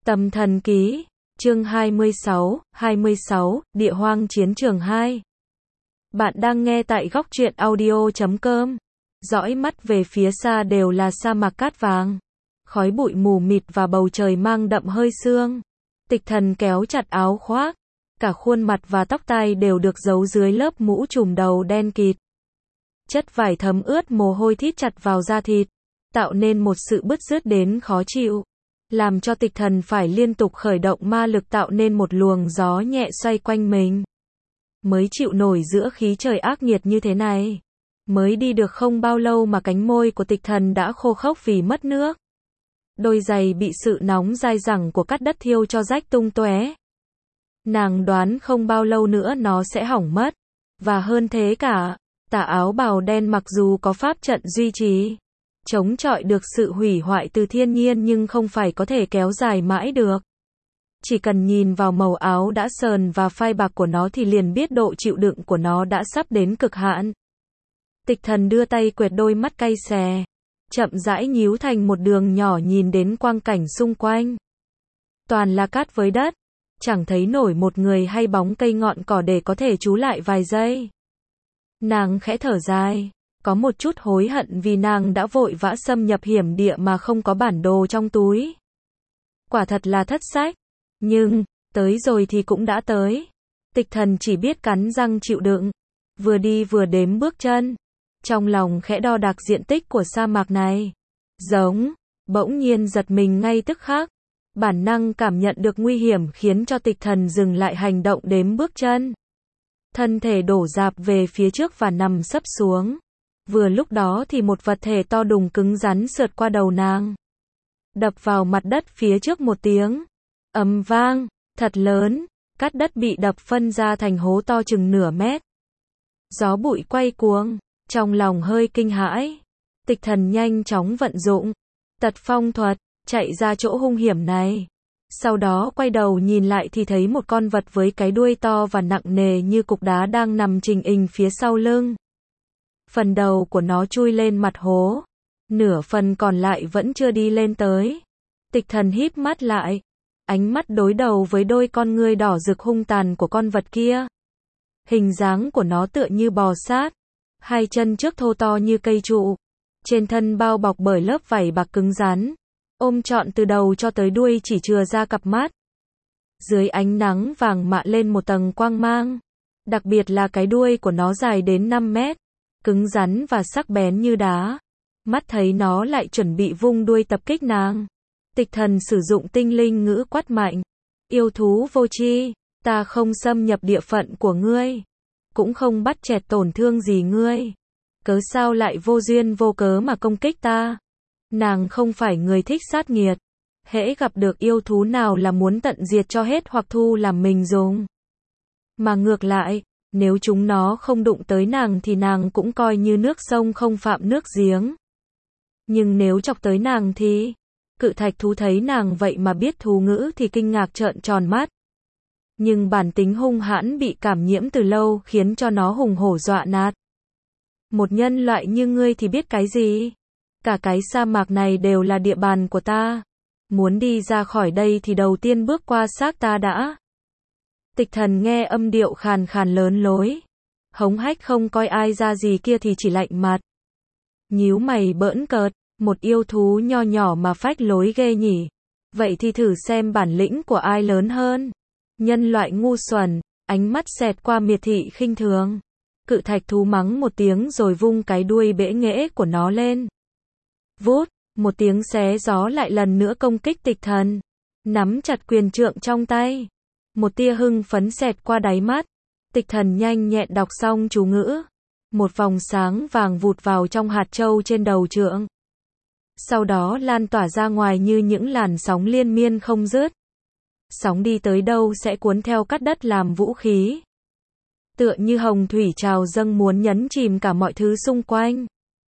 Tâm thần ký, chương 26, Địa hoang chiến trường 2. Bạn đang nghe tại góc truyện audio.com. Dõi mắt về phía xa đều là sa mạc cát vàng. Khói bụi mù mịt và bầu trời mang đậm hơi sương. Tịch Thần kéo chặt áo khoác. Cả khuôn mặt và tóc tai đều được giấu dưới lớp mũ trùm đầu đen kịt. Chất vải thấm ướt mồ hôi thít chặt vào da thịt, tạo nên một sự bứt rứt đến khó chịu, làm cho Tịch Thần phải liên tục khởi động ma lực tạo nên một luồng gió nhẹ xoay quanh mình. Mới chịu nổi giữa khí trời ác nghiệt như thế này. Mới đi được không bao lâu mà cánh môi của Tịch Thần đã khô khốc vì mất nước. Đôi giày bị sự nóng dai dẳng của cát đất thiêu cho rách tung tóe. Nàng đoán không bao lâu nữa nó sẽ hỏng mất. Và hơn thế cả, tà áo bào đen mặc dù có pháp trận duy trì, chống chọi được sự hủy hoại từ thiên nhiên nhưng không phải có thể kéo dài mãi được. Chỉ cần nhìn vào màu áo đã sờn và phai bạc của nó thì liền biết độ chịu đựng của nó đã sắp đến cực hạn. Tịch Thần đưa tay quệt đôi mắt cay xè, chậm rãi nhíu thành một đường nhỏ nhìn đến quang cảnh xung quanh. Toàn là cát với đất, chẳng thấy nổi một người hay bóng cây ngọn cỏ để có thể trú lại vài giây. Nàng khẽ thở dài, có một chút hối hận vì nàng đã vội vã xâm nhập hiểm địa mà không có bản đồ trong túi. Quả thật là thất sách, nhưng, tới rồi thì cũng đã tới. Tịch Thần chỉ biết cắn răng chịu đựng, vừa đi vừa đếm bước chân, trong lòng khẽ đo đạc diện tích của sa mạc này. Bỗng nhiên giật mình ngay tức khắc, bản năng cảm nhận được nguy hiểm khiến cho Tịch Thần dừng lại hành động đếm bước chân. Thân thể đổ dạp về phía trước và nằm sấp xuống. Vừa lúc đó thì một vật thể to đùng cứng rắn sượt qua đầu nàng, đập vào mặt đất phía trước một tiếng ầm vang thật lớn, cát đất bị đập phân ra thành hố to chừng nửa mét. Gió bụi quay cuồng, trong lòng hơi kinh hãi, Tịch Thần nhanh chóng vận dụng Tật Phong thuật, chạy ra chỗ hung hiểm này. Sau đó quay đầu nhìn lại thì thấy một con vật với cái đuôi to và nặng nề như cục đá đang nằm trình hình phía sau lưng. Phần đầu của nó chui lên mặt hố, nửa phần còn lại vẫn chưa đi lên tới. Tịch Thần híp mắt lại, ánh mắt đối đầu với đôi con ngươi đỏ rực hung tàn của con vật kia. Hình dáng của nó tựa như bò sát, hai chân trước thô to như cây trụ, trên thân bao bọc bởi lớp vảy bạc cứng rắn, ôm trọn từ đầu cho tới đuôi chỉ chừa ra cặp mắt. Dưới ánh nắng vàng mạ lên một tầng quang mang, đặc biệt là cái đuôi của nó dài đến 5 mét, cứng rắn và sắc bén như đá. Mắt thấy nó lại chuẩn bị vung đuôi tập kích nàng, Tịch Thần sử dụng tinh linh ngữ quát mạnh: yêu thú vô tri, ta không xâm nhập địa phận của ngươi, cũng không bắt chẹt tổn thương gì ngươi, cớ sao lại vô duyên vô cớ mà công kích ta? Nàng không phải người thích sát nghiệt, hễ gặp được yêu thú nào là muốn tận diệt cho hết hoặc thu làm mình dùng. Mà ngược lại, nếu chúng nó không đụng tới nàng thì nàng cũng coi như nước sông không phạm nước giếng. Nhưng nếu chọc tới nàng thì, cự thạch thú thấy nàng vậy mà biết thú ngữ thì kinh ngạc trợn tròn mắt. Nhưng bản tính hung hãn bị cảm nhiễm từ lâu khiến cho nó hùng hổ dọa nạt. Một nhân loại như ngươi thì biết cái gì? Cả cái sa mạc này đều là địa bàn của ta. Muốn đi ra khỏi đây thì đầu tiên bước qua xác ta đã. Tịch Thần nghe âm điệu khàn khàn lớn lối, hống hách không coi ai ra gì kia thì chỉ lạnh mặt. Nhíu mày bỡn cợt, một yêu thú nho nhỏ mà phách lối ghê nhỉ. Vậy thì thử xem bản lĩnh của ai lớn hơn. Nhân loại ngu xuẩn, ánh mắt xẹt qua miệt thị khinh thường. Cự thạch thú mắng một tiếng rồi vung cái đuôi bẽ nghễ của nó lên. Vút, một tiếng xé gió lại lần nữa công kích Tịch Thần. Nắm chặt quyền trượng trong tay, một tia hưng phấn xẹt qua đáy mắt. Tịch Thần nhanh nhẹn đọc xong chú ngữ. Một vòng sáng vàng vụt vào trong hạt châu trên đầu trượng. Sau đó lan tỏa ra ngoài như những làn sóng liên miên không dứt. Sóng đi tới đâu sẽ cuốn theo cát đất làm vũ khí. Tựa như hồng thủy trào dâng muốn nhấn chìm cả mọi thứ xung quanh.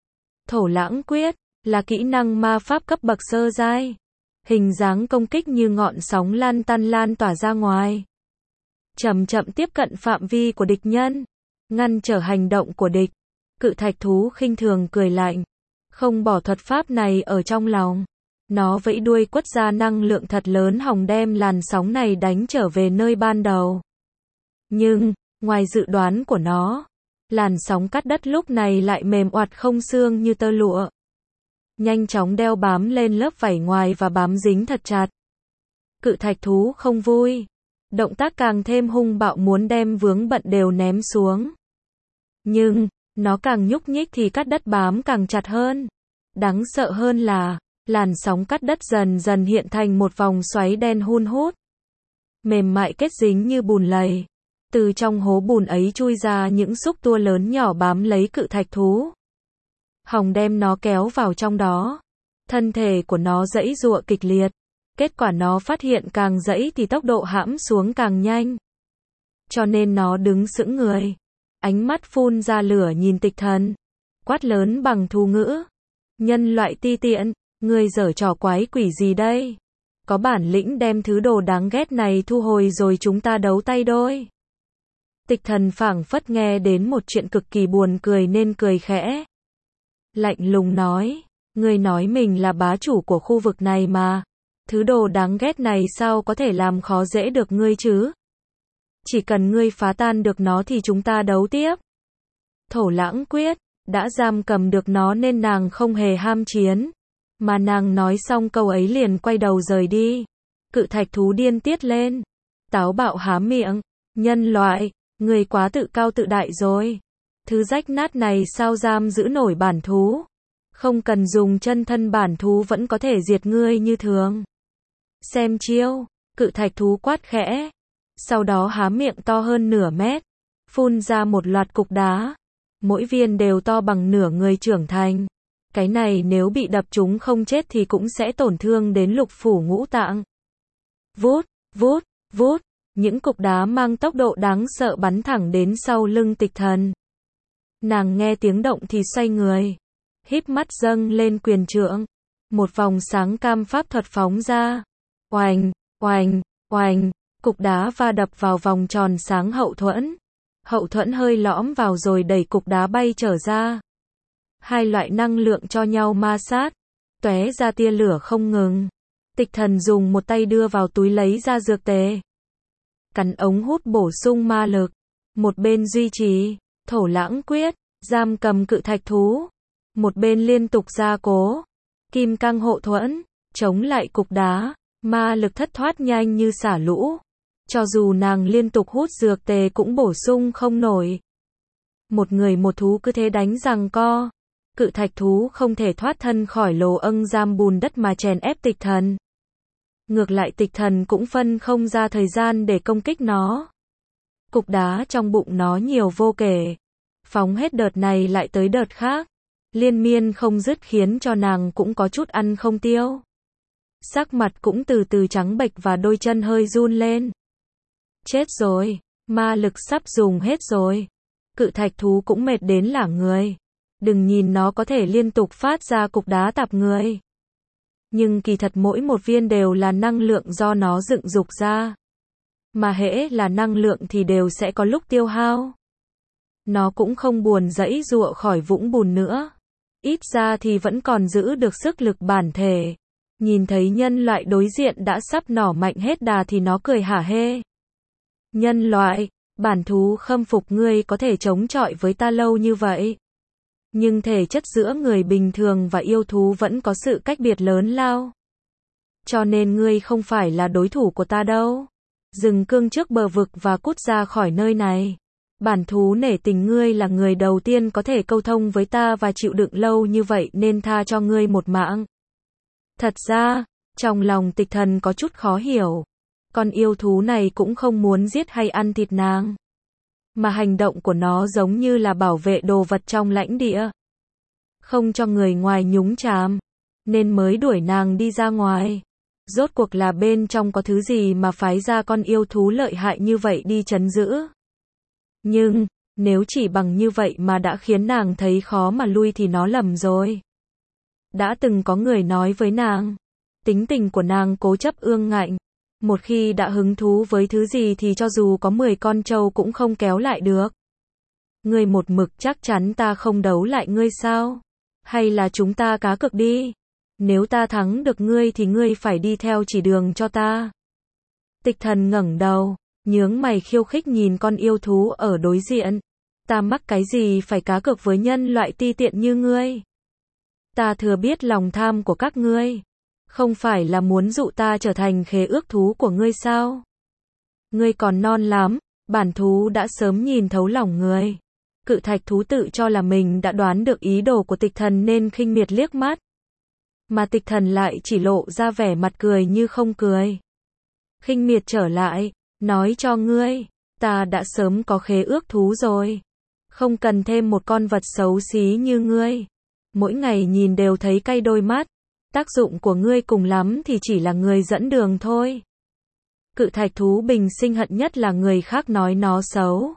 Thổ lãng quyết là kỹ năng ma pháp cấp bậc sơ giai. Hình dáng công kích như ngọn sóng lan tỏa ra ngoài, chậm chậm tiếp cận phạm vi của địch nhân, ngăn trở hành động của địch. Cự thạch thú khinh thường cười lạnh, không bỏ thuật pháp này ở trong lòng. Nó vẫy đuôi quất ra năng lượng thật lớn hòng đem làn sóng này đánh trở về nơi ban đầu. Nhưng, ngoài dự đoán của nó, làn sóng cắt đất lúc này lại mềm oặt không xương như tơ lụa. Nhanh chóng đeo bám lên lớp vảy ngoài và bám dính thật chặt. Cự thạch thú không vui. Động tác càng thêm hung bạo muốn đem vướng bận đều ném xuống. Nhưng, nó càng nhúc nhích thì cắt đất bám càng chặt hơn. Đáng sợ hơn là, làn sóng cắt đất dần dần hiện thành một vòng xoáy đen hun hút. Mềm mại kết dính như bùn lầy. Từ trong hố bùn ấy chui ra những xúc tua lớn nhỏ bám lấy cự thạch thú. Hòng đem nó kéo vào trong đó. Thân thể của nó giãy giụa kịch liệt. Kết quả nó phát hiện càng giãy thì tốc độ hãm xuống càng nhanh. Cho nên nó đứng sững người. Ánh mắt phun ra lửa nhìn Tịch Thần. Quát lớn bằng thú ngữ. Nhân loại ti tiện, ngươi giở trò quái quỷ gì đây? Có bản lĩnh đem thứ đồ đáng ghét này thu hồi rồi chúng ta đấu tay đôi. Tịch Thần phảng phất nghe đến một chuyện cực kỳ buồn cười nên cười khẽ. Lạnh lùng nói, ngươi nói mình là bá chủ của khu vực này mà. Thứ đồ đáng ghét này sao có thể làm khó dễ được ngươi chứ? Chỉ cần ngươi phá tan được nó thì chúng ta đấu tiếp. Thổ Lãng quyết, đã giam cầm được nó nên nàng không hề ham chiến. Mà nàng nói xong câu ấy liền quay đầu rời đi. Cự thạch thú điên tiết lên. Táo bạo há miệng. Nhân loại, ngươi quá tự cao tự đại rồi. Thứ rách nát này sao giam giữ nổi bản thú. Không cần dùng chân thân bản thú vẫn có thể diệt ngươi như thường. Xem chiêu, cự thạch thú quát khẽ. Sau đó há miệng to hơn nửa mét. Phun ra một loạt cục đá. Mỗi viên đều to bằng nửa người trưởng thành. Cái này nếu bị đập chúng không chết thì cũng sẽ tổn thương đến lục phủ ngũ tạng. Vút, vút, vút. Những cục đá mang tốc độ đáng sợ bắn thẳng đến sau lưng Tịch Thần. Nàng nghe tiếng động thì xoay người. Híp mắt dâng lên quyền trượng. Một vòng sáng cam pháp thuật phóng ra. Oành, oành, oành. Cục đá va đập vào vòng tròn sáng hậu thuẫn. Hậu thuẫn hơi lõm vào rồi đẩy cục đá bay trở ra. Hai loại năng lượng cho nhau ma sát. Tóe ra tia lửa không ngừng. Tịch Thần dùng một tay đưa vào túi lấy ra dược tề. Cắn ống hút bổ sung ma lực. Một bên duy trì Thổ Lãng quyết, giam cầm cự thạch thú. Một bên liên tục gia cố Kim Cang hộ thuẫn, chống lại cục đá. Ma lực thất thoát nhanh như xả lũ. Cho dù nàng liên tục hút dược tề cũng bổ sung không nổi. Một người một thú cứ thế đánh giằng co. Cự thạch thú không thể thoát thân khỏi lồ âng giam bùn đất mà chèn ép Tịch Thần. Ngược lại Tịch Thần cũng phân không ra thời gian để công kích nó. Cục đá trong bụng nó nhiều vô kể. Phóng hết đợt này lại tới đợt khác. Liên miên không dứt khiến cho nàng cũng có chút ăn không tiêu. Sắc mặt cũng từ từ trắng bệch và đôi chân hơi run lên. Chết rồi, ma lực sắp dùng hết rồi. Cự thạch thú cũng mệt đến lả người. Đừng nhìn nó có thể liên tục phát ra cục đá tạp người. Nhưng kỳ thật mỗi một viên đều là năng lượng do nó dựng dục ra. Mà hễ là năng lượng thì đều sẽ có lúc tiêu hao. Nó cũng không buồn giãy giụa khỏi vũng bùn nữa. Ít ra thì vẫn còn giữ được sức lực bản thể. Nhìn thấy nhân loại đối diện đã sắp nỏ mạnh hết đà thì nó cười hả hê. Nhân loại, bản thú khâm phục ngươi có thể chống chọi với ta lâu như vậy. Nhưng thể chất giữa người bình thường và yêu thú vẫn có sự cách biệt lớn lao. Cho nên ngươi không phải là đối thủ của ta đâu. Dừng cương trước bờ vực và cút ra khỏi nơi này. Bản thú nể tình ngươi là người đầu tiên có thể câu thông với ta và chịu đựng lâu như vậy nên tha cho ngươi một mạng. Thật ra, trong lòng Tịch Thần có chút khó hiểu. Con yêu thú này cũng không muốn giết hay ăn thịt nàng. Mà hành động của nó giống như là bảo vệ đồ vật trong lãnh địa. Không cho người ngoài nhúng chàm. Nên mới đuổi nàng đi ra ngoài. Rốt cuộc là bên trong có thứ gì mà phái ra con yêu thú lợi hại như vậy đi trấn giữ. Nhưng, nếu chỉ bằng như vậy mà đã khiến nàng thấy khó mà lui thì nó lầm rồi. Đã từng có người nói với nàng. Tính tình của nàng cố chấp ương ngạnh. Một khi đã hứng thú với thứ gì thì cho dù có 10 con trâu cũng không kéo lại được. Ngươi một mực chắc chắn ta không đấu lại ngươi sao? Hay là chúng ta cá cược đi? Nếu ta thắng được ngươi thì ngươi phải đi theo chỉ đường cho ta. Tịch thần ngẩng đầu, nhướng mày khiêu khích nhìn con yêu thú ở đối diện. Ta mắc cái gì phải cá cược với nhân loại ti tiện như ngươi? Ta thừa biết lòng tham của các ngươi. Không phải là muốn dụ ta trở thành khế ước thú của ngươi sao? Ngươi còn non lắm, bản thú đã sớm nhìn thấu lòng ngươi. Cự thạch thú tự cho là mình đã đoán được ý đồ của tịch thần nên khinh miệt liếc mắt. Mà tịch thần lại chỉ lộ ra vẻ mặt cười như không cười. Khinh miệt trở lại, nói cho ngươi, ta đã sớm có khế ước thú rồi. Không cần thêm một con vật xấu xí như ngươi. Mỗi ngày nhìn đều thấy cay đôi mắt. Tác dụng của ngươi cùng lắm thì chỉ là người dẫn đường thôi. Cự thạch thú bình sinh hận nhất là người khác nói nó xấu.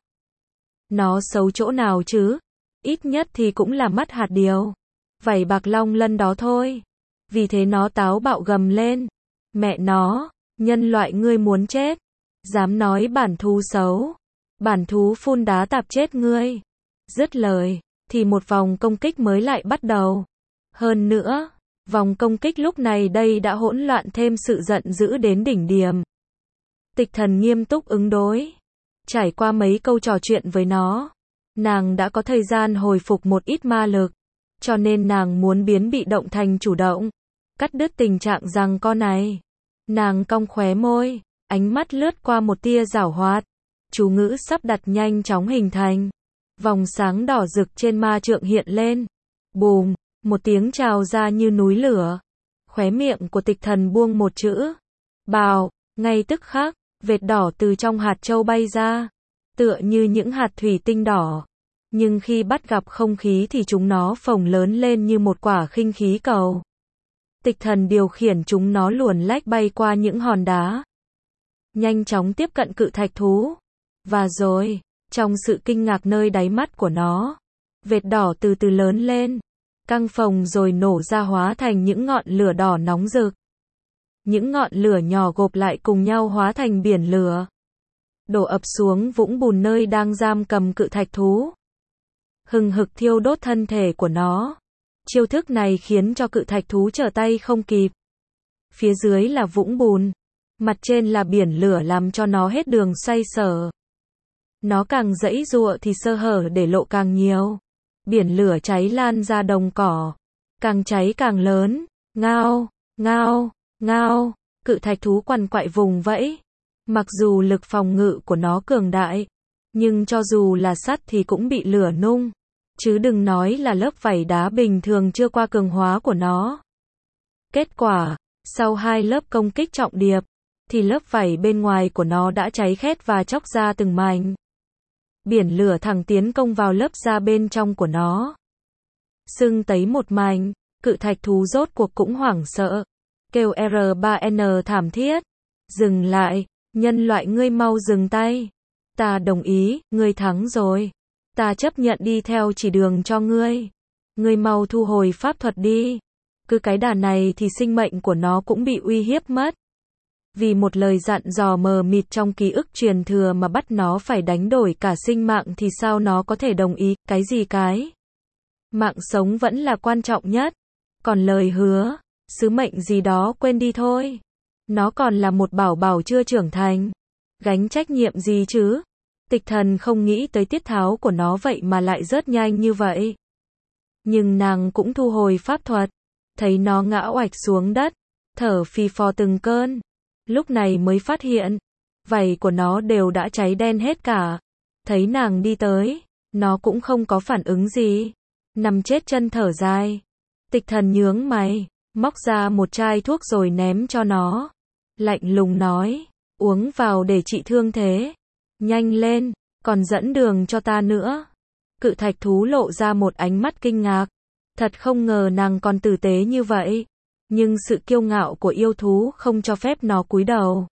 Nó xấu chỗ nào chứ? Ít nhất thì cũng là mắt hạt điều. Vảy bạc long lân đó thôi. Vì thế nó táo bạo gầm lên. Mẹ nó, nhân loại ngươi muốn chết. Dám nói bản thú xấu. Bản thú phun đá tạp chết ngươi. Dứt lời, thì một vòng công kích mới lại bắt đầu. Hơn nữa, vòng công kích lúc này đây đã hỗn loạn thêm sự giận dữ đến đỉnh điểm. Tịch thần nghiêm túc ứng đối. Trải qua mấy câu trò chuyện với nó, nàng đã có thời gian hồi phục một ít ma lực. Cho nên nàng muốn biến bị động thành chủ động. Cắt đứt tình trạng giằng co này. Nàng cong khóe môi, ánh mắt lướt qua một tia giảo hoạt. Chú ngữ sắp đặt nhanh chóng hình thành. Vòng sáng đỏ rực trên ma trượng hiện lên. Bùm, một tiếng trào ra như núi lửa. Khóe miệng của tịch thần buông một chữ. Bào, ngay tức khắc, vệt đỏ từ trong hạt châu bay ra. Tựa như những hạt thủy tinh đỏ. Nhưng khi bắt gặp không khí thì chúng nó phồng lớn lên như một quả khinh khí cầu. Tịch thần điều khiển chúng nó luồn lách bay qua những hòn đá. Nhanh chóng tiếp cận cự thạch thú. Và rồi, trong sự kinh ngạc nơi đáy mắt của nó, vệt đỏ từ từ lớn lên, căng phồng rồi nổ ra hóa thành những ngọn lửa đỏ nóng rực. Những ngọn lửa nhỏ gộp lại cùng nhau hóa thành biển lửa. Đổ ập xuống vũng bùn nơi đang giam cầm cự thạch thú. Hừng hực thiêu đốt thân thể của nó. Chiêu thức này khiến cho cự thạch thú trở tay không kịp. Phía dưới là vũng bùn, mặt trên là biển lửa làm cho nó hết đường xoay sở. Nó càng giãy giụa thì sơ hở để lộ càng nhiều. Biển lửa cháy lan ra đồng cỏ. Càng cháy càng lớn. Ngao, ngao, ngao. Cự thạch thú quằn quại vùng vẫy. Mặc dù lực phòng ngự của nó cường đại, nhưng cho dù là sắt thì cũng bị lửa nung. Chứ đừng nói là lớp vảy đá bình thường chưa qua cường hóa của nó. Kết quả, sau 2 lớp công kích trọng điệp, thì lớp vảy bên ngoài của nó đã cháy khét và chóc ra từng mảnh. Biển lửa thẳng tiến công vào lớp da bên trong của nó. Sưng tấy một mảnh, cự thạch thú rốt cuộc cũng hoảng sợ. Kêu R3N thảm thiết. Dừng lại, nhân loại ngươi mau dừng tay. Ta đồng ý, ngươi thắng rồi. Ta chấp nhận đi theo chỉ đường cho ngươi. Ngươi mau thu hồi pháp thuật đi. Cứ cái đà này thì sinh mệnh của nó cũng bị uy hiếp mất. Vì một lời dặn dò mờ mịt trong ký ức truyền thừa mà bắt nó phải đánh đổi cả sinh mạng thì sao nó có thể đồng ý, cái gì cái? Mạng sống vẫn là quan trọng nhất. Còn lời hứa, sứ mệnh gì đó quên đi thôi. Nó còn là một bảo bảo chưa trưởng thành. Gánh trách nhiệm gì chứ? Tịch thần không nghĩ tới tiết tháo của nó vậy mà lại rớt nhanh như vậy. Nhưng nàng cũng thu hồi pháp thuật. Thấy nó ngã oạch xuống đất, thở phì phò từng cơn. Lúc này mới phát hiện, vảy của nó đều đã cháy đen hết cả. Thấy nàng đi tới, nó cũng không có phản ứng gì. Nằm chết chân thở dài. Tịch thần nhướng mày, móc ra một chai thuốc rồi ném cho nó. Lạnh lùng nói, uống vào để trị thương thế. Nhanh lên, còn dẫn đường cho ta nữa. Cự thạch thú lộ ra một ánh mắt kinh ngạc. Thật không ngờ nàng còn tử tế như vậy. Nhưng sự kiêu ngạo của yêu thú không cho phép nó cúi đầu.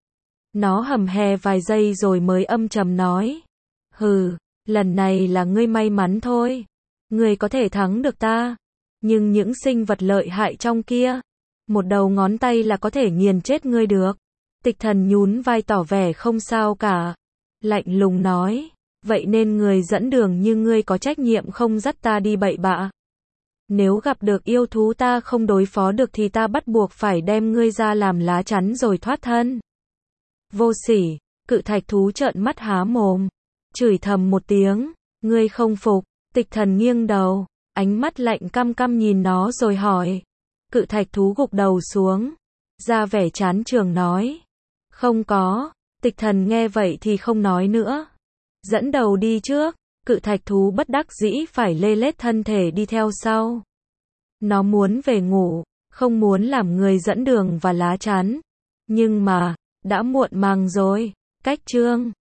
Nó hầm hè vài giây rồi mới âm trầm nói. Hừ, lần này là ngươi may mắn thôi. Ngươi có thể thắng được ta. Nhưng những sinh vật lợi hại trong kia, một đầu ngón tay là có thể nghiền chết ngươi được. Tịch thần nhún vai tỏ vẻ không sao cả. Lạnh lùng nói. Vậy nên người dẫn đường như ngươi có trách nhiệm không dắt ta đi bậy bạ. Nếu gặp được yêu thú ta không đối phó được thì ta bắt buộc phải đem ngươi ra làm lá chắn rồi thoát thân. Vô sỉ, cự thạch thú trợn mắt há mồm, chửi thầm một tiếng, ngươi không phục, Tịch Thần nghiêng đầu, ánh mắt lạnh căm căm nhìn nó rồi hỏi. Cự thạch thú gục đầu xuống, ra vẻ chán chường nói. Không có, Tịch Thần nghe vậy thì không nói nữa. Dẫn đầu đi trước, cự thạch thú bất đắc dĩ phải lê lết thân thể đi theo sau. Nó muốn về ngủ, không muốn làm người dẫn đường và lá chắn. Nhưng mà, đã muộn màng rồi, cách chương